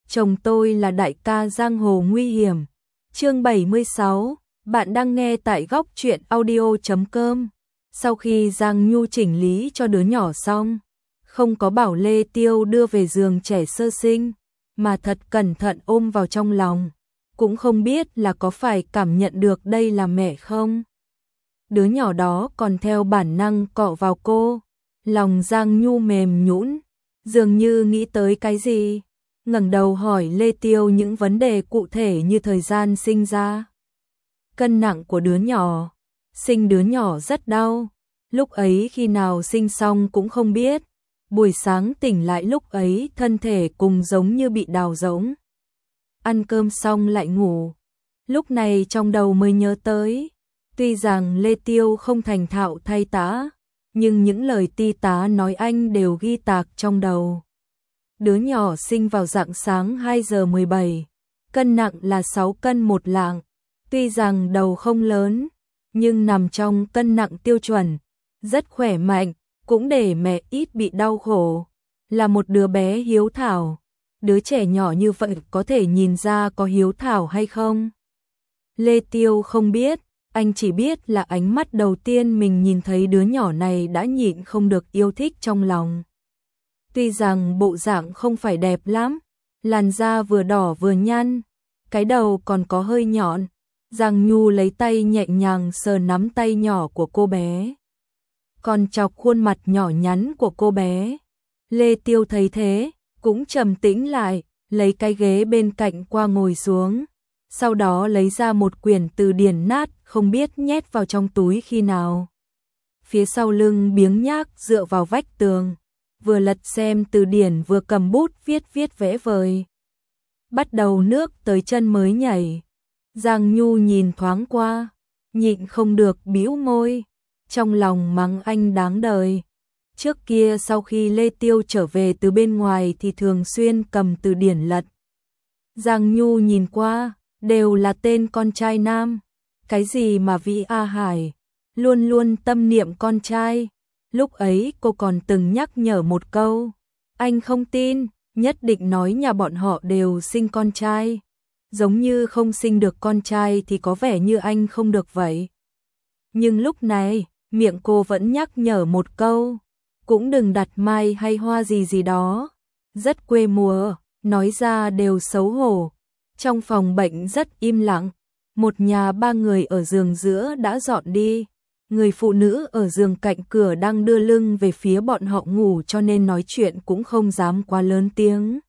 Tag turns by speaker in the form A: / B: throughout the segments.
A: chồng tôi là đại ca giang hồ nguy hiểm. Chương 76, bạn đang nghe tại góc truyện audio.com. Sau khi Giang Nhu chỉnh lý cho đứa nhỏ xong, không có bảo Lê Tiêu đưa về giường trẻ sơ sinh, mà thật cẩn thận ôm vào trong lòng, cũng không biết là có phải cảm nhận được đây là mẹ không. Đứa nhỏ đó còn theo bản năng cọ vào cô, lòng Giang Nhu mềm nhũn, dường như nghĩ tới cái gì, ngẩng đầu hỏi Lê Tiêu những vấn đề cụ thể như thời gian sinh ra, cân nặng của đứa nhỏ. Sinh đứa nhỏ rất đau, lúc ấy khi nào sinh xong cũng không biết, buổi sáng tỉnh lại lúc ấy thân thể cùng giống như bị đào rỗng. Ăn cơm xong lại ngủ, lúc này trong đầu mới nhớ tới, tuy rằng Lê Tiêu không thành thạo thay tã, nhưng những lời ti tá nói anh đều ghi tạc trong đầu. Đứa nhỏ sinh vào rạng sáng 2 giờ 17, cân nặng là 6 cân 1 lạng, tuy rằng đầu không lớn, nhưng nằm trong cân nặng tiêu chuẩn, rất khỏe mạnh, cũng để mẹ ít bị đau khổ, là một đứa bé hiếu thảo. Đứa trẻ nhỏ như vậy có thể nhìn ra có hiếu thảo hay không? Lê Tiêu không biết, anh chỉ biết là ánh mắt đầu tiên mình nhìn thấy đứa nhỏ này đã nhịn không được yêu thích trong lòng. Tuy rằng bộ dạng không phải đẹp lắm, làn da vừa đỏ vừa nhăn, cái đầu còn có hơi nhọn, Giang Nhu lấy tay nhẹ nhàng sờ nắm tay nhỏ của cô bé, còn chọc khuôn mặt nhỏ nhắn của cô bé. Lê Tiêu thấy thế, cũng trầm tĩnh lại, lấy cái ghế bên cạnh qua ngồi xuống, sau đó lấy ra một quyển từ điển nát không biết nhét vào trong túi khi nào. Phía sau lưng biếng nhác dựa vào vách tường, vừa lật xem từ điển vừa cầm bút viết vẽ vời. Bắt đầu nước tới chân mới nhảy. Giang Nhu nhìn thoáng qua, nhịn không được bĩu môi, trong lòng mắng anh đáng đời. Trước kia sau khi Lê Tiêu trở về từ bên ngoài thì thường xuyên cầm từ điển lật. Giang Nhu nhìn qua, đều là tên con trai nam. Cái gì mà Vĩ A Hải, luôn luôn tâm niệm con trai. Lúc ấy cô còn từng nhắc nhở một câu, anh không tin, nhất định nói nhà bọn họ đều sinh con trai. Giống như không sinh được con trai thì có vẻ như anh không được vậy. Nhưng lúc này, miệng cô vẫn nhắc nhở một câu, cũng đừng đặt mai hay hoa gì gì đó. Rất quê mùa, nói ra đều xấu hổ. Trong phòng bệnh rất im lặng, một nhà 3 người ở giường giữa đã dọn đi. Người phụ nữ ở giường cạnh cửa đang đưa lưng về phía bọn họ ngủ cho nên nói chuyện cũng không dám quá lớn tiếng.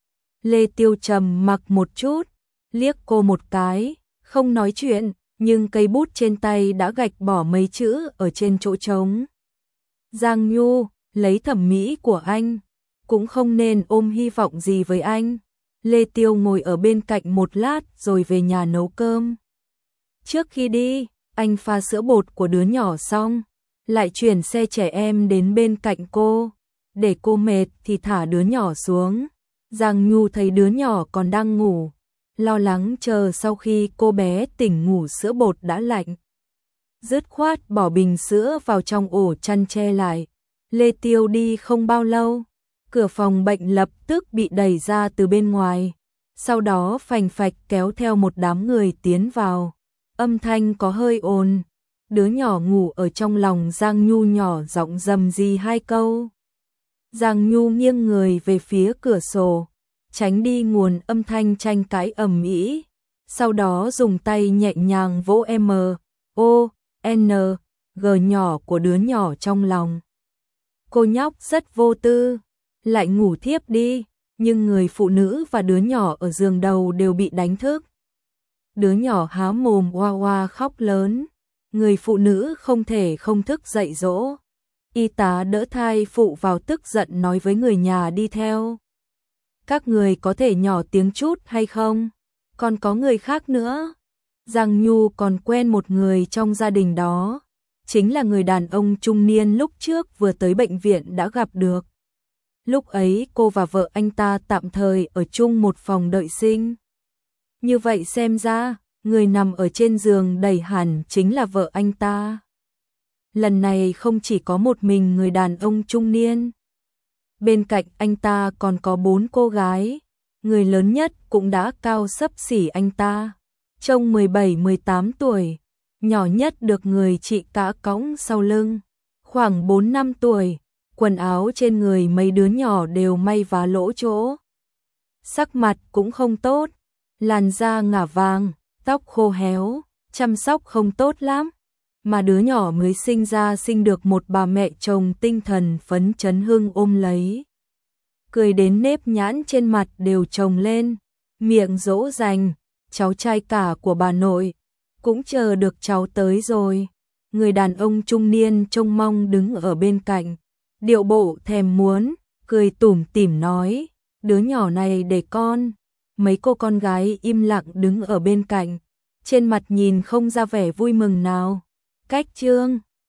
A: Lê Tiêu trầm mặc một chút, liếc cô một cái, không nói chuyện, nhưng cây bút trên tay đã gạch bỏ mấy chữ ở trên chỗ trống. Giang Nhu, lấy thẩm mỹ của anh, cũng không nên ôm hy vọng gì với anh. Lê Tiêu ngồi ở bên cạnh một lát rồi về nhà nấu cơm. Trước khi đi, anh pha sữa bột của đứa nhỏ xong, lại chuyển xe trẻ em đến bên cạnh cô, để cô mệt thì thả đứa nhỏ xuống. Giang Nhu thấy đứa nhỏ còn đang ngủ, lo lắng chờ sau khi cô bé tỉnh ngủ sữa bột đã lạnh. Dứt khoát bỏ bình sữa vào trong ổ chăn che lại. Lê Tiêu đi không bao lâu, cửa phòng bệnh lập tức bị đẩy ra từ bên ngoài, sau đó phành phạch kéo theo một đám người tiến vào. Âm thanh có hơi ồn, đứa nhỏ ngủ ở trong lòng Giang Nhu nhỏ giọng rầm rì 2 câu. Giang Nhu nghiêng người về phía cửa sổ, tránh đi nguồn âm thanh tranh cãi ầm ĩ, sau đó dùng tay nhẹ nhàng vỗ M.O.N.G nhỏ của đứa nhỏ trong lòng. Cô nhóc rất vô tư, lại ngủ thiếp đi, nhưng người phụ nữ và đứa nhỏ ở giường đầu đều bị đánh thức. Đứa nhỏ há mồm oa oa khóc lớn, người phụ nữ không thể không thức dậy dỗ. Y tá đỡ thai phụ vào tức giận nói với người nhà đi theo. Các người có thể nhỏ tiếng chút hay không? Còn có người khác nữa. Giang Nhu còn quen một người trong gia đình đó, chính là người đàn ông trung niên lúc trước vừa tới bệnh viện đã gặp được. Lúc ấy cô và vợ anh ta tạm thời ở chung một phòng đợi sinh. Như vậy xem ra, người nằm ở trên giường đầy hẳn chính là vợ anh ta. Lần này không chỉ có một mình người đàn ông trung niên. Bên cạnh anh ta còn có 4 cô gái. người lớn nhất cũng đã cao xấp xỉ anh ta, trông 17-18 tuổi, nhỏ nhất được người chị cả cõng sau lưng, khoảng 4-5 tuổi, quần áo trên người mấy đứa nhỏ đều may vá lỗ chỗ. Sắc mặt cũng không tốt, làn da ngả vàng, tóc khô héo, chăm sóc không tốt lắm, mà đứa nhỏ mới sinh ra sinh được một bà mẹ chồng tinh thần phấn chấn hưng ôm lấy. Cười đến nếp nhãn trên mặt đều trồng lên, miệng dỗ dành, cháu trai cả của bà nội, cũng chờ được cháu tới rồi. Người đàn ông trung niên trông mong đứng ở bên cạnh, điệu bộ thèm muốn, cười tủm tỉm nói, đứa nhỏ này để con. Mấy cô con gái im lặng đứng ở bên cạnh, trên mặt nhìn không ra vẻ vui mừng nào. Cách Trương